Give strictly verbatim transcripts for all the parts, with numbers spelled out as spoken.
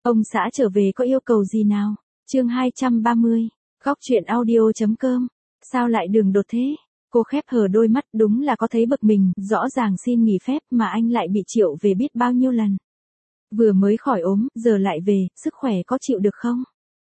Ông xã trở về có yêu cầu gì nào? Chương hai trăm ba mươi. Góc truyện audio chấm com. Sao lại đường đột thế? Cô khép hờ đôi mắt, đúng là có thấy bực mình, rõ ràng xin nghỉ phép mà anh lại bị triệu về biết bao nhiêu lần. Vừa mới khỏi ốm, giờ lại về, sức khỏe có chịu được không?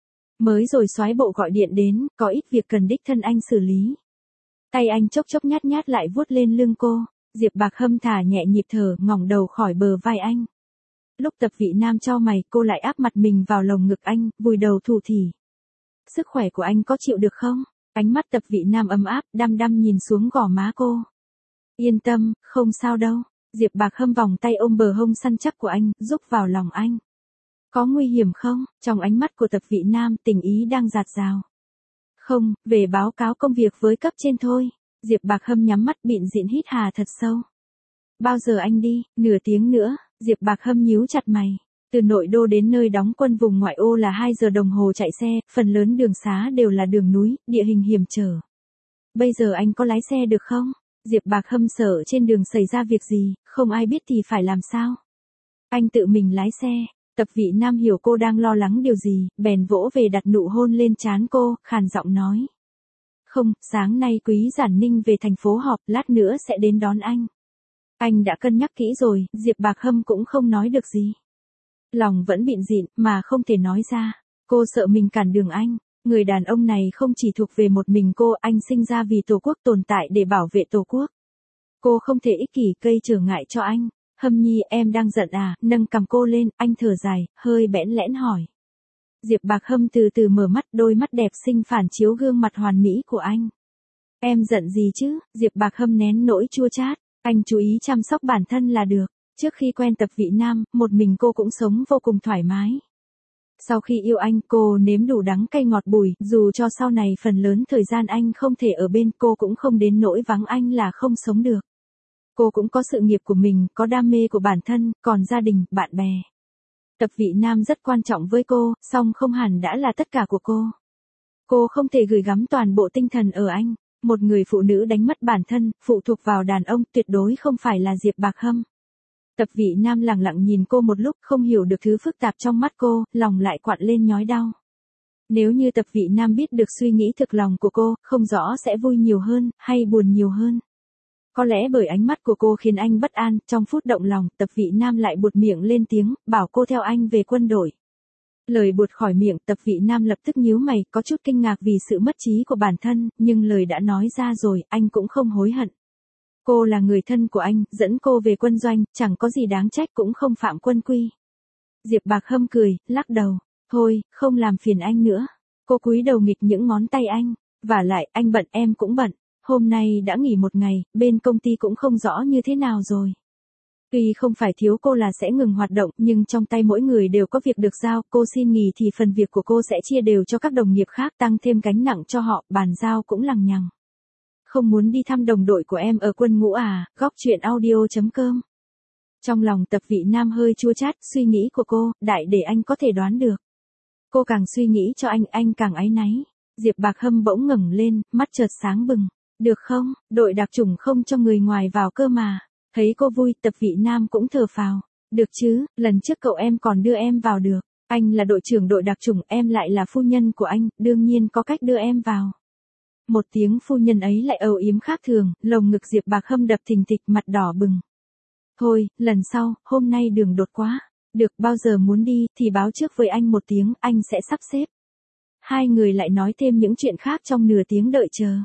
Mới rồi soái bộ gọi điện đến, có ít việc cần đích thân anh xử lý. Tay anh chốc chốc nhát nhát lại vuốt lên lưng cô, Diệp Bạc Hâm thả nhẹ nhịp thở, ngỏng đầu khỏi bờ vai anh. Lúc Tập Vị Nam chau mày, cô lại áp mặt mình vào lồng ngực anh, vùi đầu thủ thỉ. Sức khỏe của anh có chịu được không? Ánh mắt Tập Vị Nam ấm áp, đăm đăm nhìn xuống gò má cô. Yên tâm, không sao đâu. Diệp Bạc Hâm vòng tay ôm bờ hông săn chắc của anh, rúc vào lòng anh. Có nguy hiểm không? Trong ánh mắt của Tập Vị Nam, tình ý đang dạt dào. Không, về báo cáo công việc với cấp trên thôi. Diệp Bạc Hâm nhắm mắt bịn dịn hít hà thật sâu. Bao giờ anh đi? Nửa tiếng nữa. Diệp Bạc Hâm nhíu chặt mày. Từ nội đô đến nơi đóng quân vùng ngoại ô là hai giờ đồng hồ chạy xe, phần lớn đường xá đều là đường núi, địa hình hiểm trở. Bây giờ anh có lái xe được không? Diệp Bạc Hâm sợ trên đường xảy ra việc gì, không ai biết thì phải làm sao? Anh tự mình lái xe. Tập Vị Nam hiểu cô đang lo lắng điều gì, bèn vỗ về đặt nụ hôn lên trán cô, khàn giọng nói. Không, sáng nay Quý Giản Ninh về thành phố họp, lát nữa sẽ đến đón anh. Anh đã cân nhắc kỹ rồi, Diệp Bạc Hâm cũng không nói được gì. Lòng vẫn bịn dịn, mà không thể nói ra. Cô sợ mình cản đường anh. Người đàn ông này không chỉ thuộc về một mình cô, anh sinh ra vì Tổ quốc tồn tại để bảo vệ Tổ quốc. Cô không thể ích kỷ gây trở ngại cho anh. Hâm Nhi, em đang giận à? Nâng cằm cô lên, anh thở dài, hơi bẽn lẽn hỏi. Diệp Bạc Hâm từ từ mở mắt, đôi mắt đẹp xinh phản chiếu gương mặt hoàn mỹ của anh. Em giận gì chứ? Diệp Bạc Hâm nén nỗi chua chát. Anh chú ý chăm sóc bản thân là được. Trước khi quen Tập Vị Nam, một mình cô cũng sống vô cùng thoải mái. Sau khi yêu anh, cô nếm đủ đắng cay ngọt bùi, dù cho sau này phần lớn thời gian anh không thể ở bên cô cũng không đến nỗi vắng anh là không sống được. Cô cũng có sự nghiệp của mình, có đam mê của bản thân, còn gia đình, bạn bè. Tập Vị Nam rất quan trọng với cô, song không hẳn đã là tất cả của cô. Cô không thể gửi gắm toàn bộ tinh thần ở anh. Một người phụ nữ đánh mất bản thân, phụ thuộc vào đàn ông tuyệt đối không phải là Diệp Bạc Hâm. Tập Vị Nam lặng lặng nhìn cô một lúc, không hiểu được thứ phức tạp trong mắt cô, lòng lại quặn lên nhói đau. Nếu như Tập Vị Nam biết được suy nghĩ thực lòng của cô, không rõ sẽ vui nhiều hơn, hay buồn nhiều hơn. Có lẽ bởi ánh mắt của cô khiến anh bất an, trong phút động lòng, Tập Vị Nam lại buột miệng lên tiếng, bảo cô theo anh về quân đội. Lời buột khỏi miệng, Tập Vị Nam lập tức nhíu mày, có chút kinh ngạc vì sự mất trí của bản thân, nhưng lời đã nói ra rồi, anh cũng không hối hận. Cô là người thân của anh, dẫn cô về quân doanh, chẳng có gì đáng trách cũng không phạm quân quy. Diệp Bạc Hâm cười, lắc đầu. Thôi, không làm phiền anh nữa. Cô cúi đầu nghịch những ngón tay anh. Vả lại, anh bận em cũng bận. Hôm nay đã nghỉ một ngày, bên công ty cũng không rõ như thế nào rồi. Tuy không phải thiếu cô là sẽ ngừng hoạt động, nhưng trong tay mỗi người đều có việc được giao, cô xin nghỉ thì phần việc của cô sẽ chia đều cho các đồng nghiệp khác, tăng thêm gánh nặng cho họ, bàn giao cũng lằng nhằng. Không muốn đi thăm đồng đội của em ở quân ngũ à? Góc truyện audio chấm com. Trong lòng Tập Vị Nam hơi chua chát, suy nghĩ của cô, đại để anh có thể đoán được. Cô càng suy nghĩ cho anh, anh càng áy náy. Diệp Bạc Hâm bỗng ngẩng lên, mắt chợt sáng bừng. Được không, đội đặc chủng không cho người ngoài vào cơ mà. Thấy cô vui, Tập Vị Nam cũng thở phào. Được chứ, lần trước cậu em còn đưa em vào được. Anh là đội trưởng đội đặc chủng, em lại là phu nhân của anh, đương nhiên có cách đưa em vào. Một tiếng phu nhân ấy lại âu yếm khác thường, lồng ngực Diệp Bạc Hâm đập thình thịch, mặt đỏ bừng. Thôi, lần sau, hôm nay đường đột quá. Được, bao giờ muốn đi, thì báo trước với anh một tiếng, anh sẽ sắp xếp. Hai người lại nói thêm những chuyện khác trong nửa tiếng đợi chờ.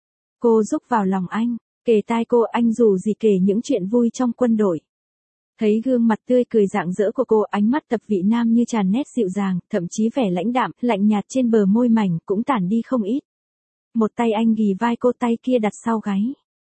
Cô rúc vào lòng anh, kề tai cô, anh dù gì kể những chuyện vui trong quân đội. Thấy gương mặt tươi cười rạng rỡ của cô, ánh mắt Tập Vị Nam như tràn nét dịu dàng, thậm chí vẻ lãnh đạm, lạnh nhạt trên bờ môi mảnh cũng tản đi không ít. Một tay anh ghì vai cô, tay kia đặt sau gáy.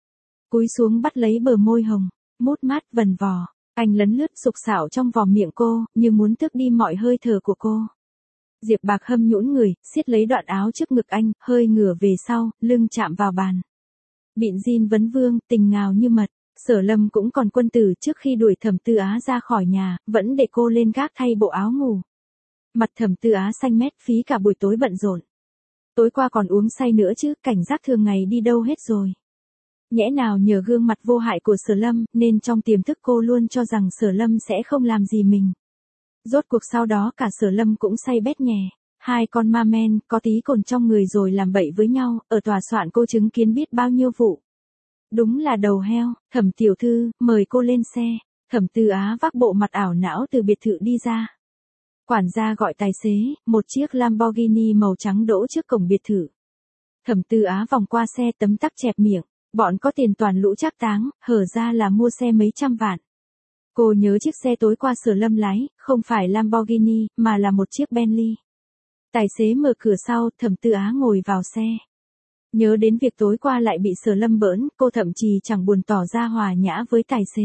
Cúi xuống bắt lấy bờ môi hồng, mút mát vần vò, anh lấn lướt sục sạo trong vòng miệng cô, như muốn tước đi mọi hơi thở của cô. Diệp Bạc Hâm nhũn người, siết lấy đoạn áo trước ngực anh, hơi ngửa về sau, lưng chạm vào bàn. Bịn jean vấn vương, tình ngào như mật. Sở Lâm cũng còn quân tử, trước khi đuổi Thẩm Tư Á ra khỏi nhà, vẫn để cô lên gác thay bộ áo ngủ. Mặt Thẩm Tư Á xanh mét, phí cả buổi tối bận rộn. Tối qua còn uống say nữa chứ, cảnh giác thường ngày đi đâu hết rồi. Nhẽ nào nhờ gương mặt vô hại của Sở Lâm, nên trong tiềm thức cô luôn cho rằng Sở Lâm sẽ không làm gì mình. Rốt cuộc sau đó cả Sở Lâm cũng say bét nhè. Hai con ma men, có tí cồn trong người rồi làm bậy với nhau, ở tòa soạn cô chứng kiến biết bao nhiêu vụ. Đúng là đầu heo. Thẩm tiểu thư, mời cô lên xe. Thẩm Tư Á vác bộ mặt ảo não từ biệt thự đi ra. Quản gia gọi tài xế, một chiếc Lamborghini màu trắng đỗ trước cổng biệt thự. Thẩm Tư Á vòng qua xe tấm tắc chẹp miệng, bọn có tiền toàn lũ trác táng, hở ra là mua xe mấy trăm vạn. Cô nhớ chiếc xe tối qua Sở Lâm lái, không phải Lamborghini, mà là một chiếc Bentley. Tài xế mở cửa sau, Thẩm Tư Á ngồi vào xe. Nhớ đến việc tối qua lại bị Sở Lâm bỡn, cô thậm chí chẳng buồn tỏ ra hòa nhã với tài xế.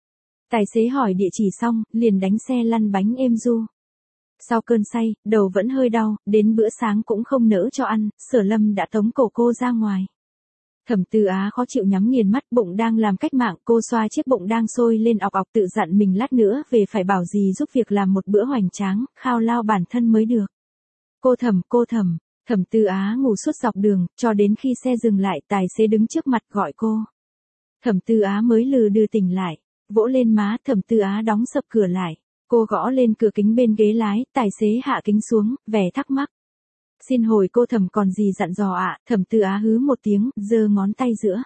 Tài xế hỏi địa chỉ xong, liền đánh xe lăn bánh êm du. Sau cơn say, đầu vẫn hơi đau, đến bữa sáng cũng không nỡ cho ăn, Sở Lâm đã tống cổ cô ra ngoài. Thẩm Tư Á khó chịu nhắm nghiền mắt, bụng đang làm cách mạng, cô xoa chiếc bụng đang sôi lên ọc ọc tự dặn mình lát nữa về phải bảo gì giúp việc làm một bữa hoành tráng, khao lao bản thân mới được. Cô Thẩm, cô Thẩm, Thẩm Tư Á ngủ suốt dọc đường, cho đến khi xe dừng lại, tài xế đứng trước mặt gọi cô. Thẩm Tư Á mới lừ đừ tỉnh lại, vỗ lên má, Thẩm Tư Á đóng sập cửa lại. Cô gõ lên cửa kính bên ghế lái, tài xế hạ kính xuống, vẻ thắc mắc. Xin hồi cô Thẩm còn gì dặn dò ạ, à? Thẩm Tư Á hứ một tiếng, giơ ngón tay giữa.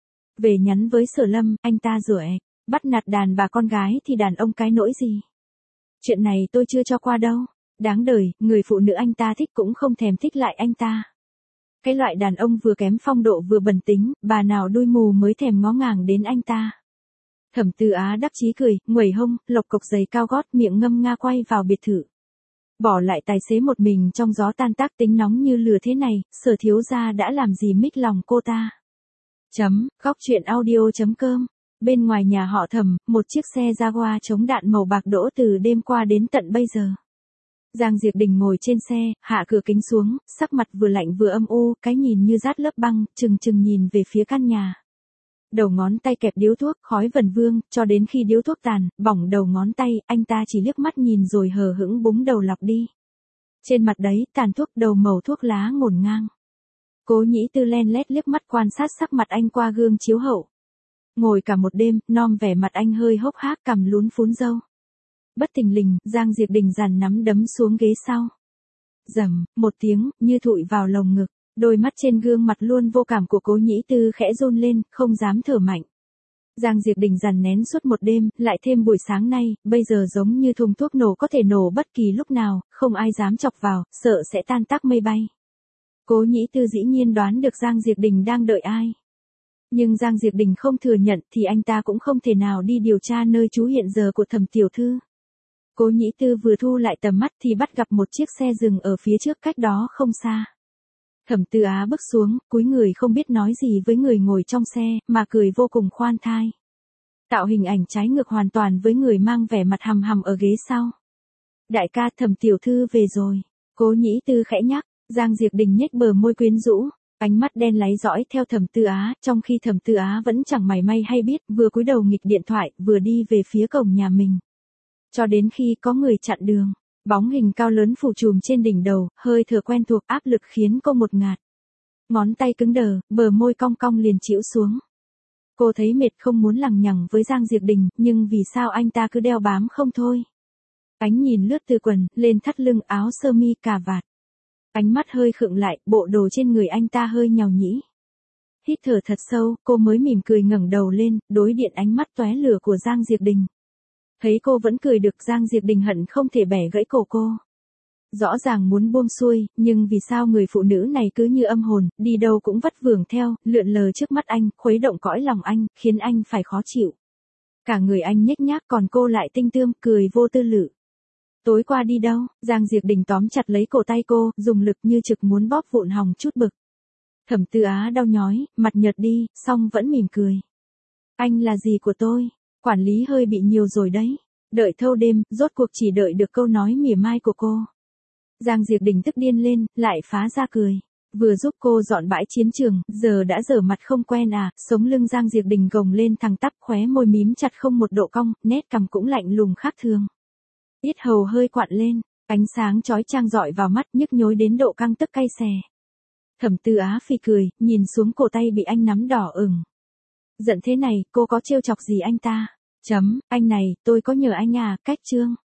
Về nhắn với Sở Lâm, anh ta rồi, bắt nạt đàn bà con gái thì đàn ông cái nỗi gì. Chuyện này tôi chưa cho qua đâu. Đáng đời, người phụ nữ anh ta thích cũng không thèm thích lại anh ta. Cái loại đàn ông vừa kém phong độ vừa bẩn tính, bà nào đuôi mù mới thèm ngó ngàng đến anh ta. Thẩm Tư Á đắc chí cười, nguẩy hông, lộc cộc giày cao gót, miệng ngâm nga quay vào biệt thự. Bỏ lại tài xế một mình trong gió tan tác tính nóng như lửa thế này, Sở thiếu gia đã làm gì mích lòng cô ta. Chấm, góc truyện audio chấm com. Bên ngoài nhà họ Thẩm, một chiếc xe Jaguar chống đạn màu bạc đỗ từ đêm qua đến tận bây giờ. Giang Diệp Đình ngồi trên xe, hạ cửa kính xuống, sắc mặt vừa lạnh vừa âm u, cái nhìn như rát lớp băng, chừng chừng nhìn về phía căn nhà. Đầu ngón tay kẹp điếu thuốc, khói vần vương, cho đến khi điếu thuốc tàn, bỏng đầu ngón tay, anh ta chỉ liếc mắt nhìn rồi hờ hững búng đầu lọc đi. Trên mặt đấy, tàn thuốc đầu màu thuốc lá ngổn ngang. Cố Nhĩ Tư len lét liếc mắt quan sát sắc mặt anh qua gương chiếu hậu. Ngồi cả một đêm, nom vẻ mặt anh hơi hốc hác, cằm lún phún râu. Bất thình lình, Giang Diệp Đình giàn nắm đấm xuống ghế sau. Rầm, một tiếng, như thụi vào lồng ngực. Đôi mắt trên gương mặt luôn vô cảm của Cố Nhĩ Tư khẽ run lên, không dám thở mạnh. Giang Diệp Đình dằn nén suốt một đêm, lại thêm buổi sáng nay, bây giờ giống như thùng thuốc nổ có thể nổ bất kỳ lúc nào, không ai dám chọc vào, sợ sẽ tan tác mây bay. Cố Nhĩ Tư dĩ nhiên đoán được Giang Diệp Đình đang đợi ai. Nhưng Giang Diệp Đình không thừa nhận thì anh ta cũng không thể nào đi điều tra nơi trú hiện giờ của Thẩm tiểu thư. Cố Nhĩ Tư vừa thu lại tầm mắt thì bắt gặp một chiếc xe dừng ở phía trước cách đó không xa. Thẩm Tư Á bước xuống, cúi người không biết nói gì với người ngồi trong xe, mà cười vô cùng khoan thai. Tạo hình ảnh trái ngược hoàn toàn với người mang vẻ mặt hầm hầm ở ghế sau. Đại ca, Thẩm tiểu thư về rồi. Cố Nhĩ Tư khẽ nhắc, Giang Diệp Đình nhếch bờ môi quyến rũ, ánh mắt đen láy dõi theo Thẩm Tư Á, trong khi Thẩm Tư Á vẫn chẳng mảy may hay biết, vừa cúi đầu nghịch điện thoại, vừa đi về phía cổng nhà mình. Cho đến khi có người chặn đường. Bóng hình cao lớn phủ trùm trên đỉnh đầu, hơi thở quen thuộc áp lực khiến cô một ngạt. Ngón tay cứng đờ, bờ môi cong cong liền chĩu xuống. Cô thấy mệt không muốn lằng nhằng với Giang Diệp Đình, nhưng vì sao anh ta cứ đeo bám không thôi. Ánh nhìn lướt từ quần, lên thắt lưng áo sơ mi cà vạt. Ánh mắt hơi khựng lại, bộ đồ trên người anh ta hơi nhàu nhĩ. Hít thở thật sâu, cô mới mỉm cười ngẩng đầu lên, đối diện ánh mắt tóe lửa của Giang Diệp Đình. Thấy cô vẫn cười được, Giang Diệp Đình hận không thể bẻ gãy cổ cô. Rõ ràng muốn buông xuôi, nhưng vì sao người phụ nữ này cứ như âm hồn, đi đâu cũng vắt vưởng theo, lượn lờ trước mắt anh, khuấy động cõi lòng anh, khiến anh phải khó chịu. Cả người anh nhếch nhác còn cô lại tinh tươm, cười vô tư lự. Tối qua đi đâu? Giang Diệp Đình tóm chặt lấy cổ tay cô, dùng lực như trực muốn bóp vụn hỏng chút bực. Thẩm Tư Á đau nhói, mặt nhợt đi, song vẫn mỉm cười. Anh là gì của tôi? Quản lý hơi bị nhiều rồi đấy. Đợi thâu đêm, rốt cuộc chỉ đợi được câu nói mỉa mai của cô. Giang Diệp Đình tức điên lên, lại phá ra cười. Vừa giúp cô dọn bãi chiến trường, giờ đã dở mặt không quen à, sống lưng Giang Diệp Đình gồng lên thẳng tắp, khóe môi mím chặt không một độ cong, nét cằm cũng lạnh lùng khác thường. Yết hầu hơi quặn lên, ánh sáng chói chang rọi vào mắt nhức nhối đến độ căng tức cay xè. Thẩm Tư Á phì cười, nhìn xuống cổ tay bị anh nắm đỏ ửng. Giận thế này, cô có trêu chọc gì anh ta? Chấm, anh này, tôi có nhờ anh à, cách chương.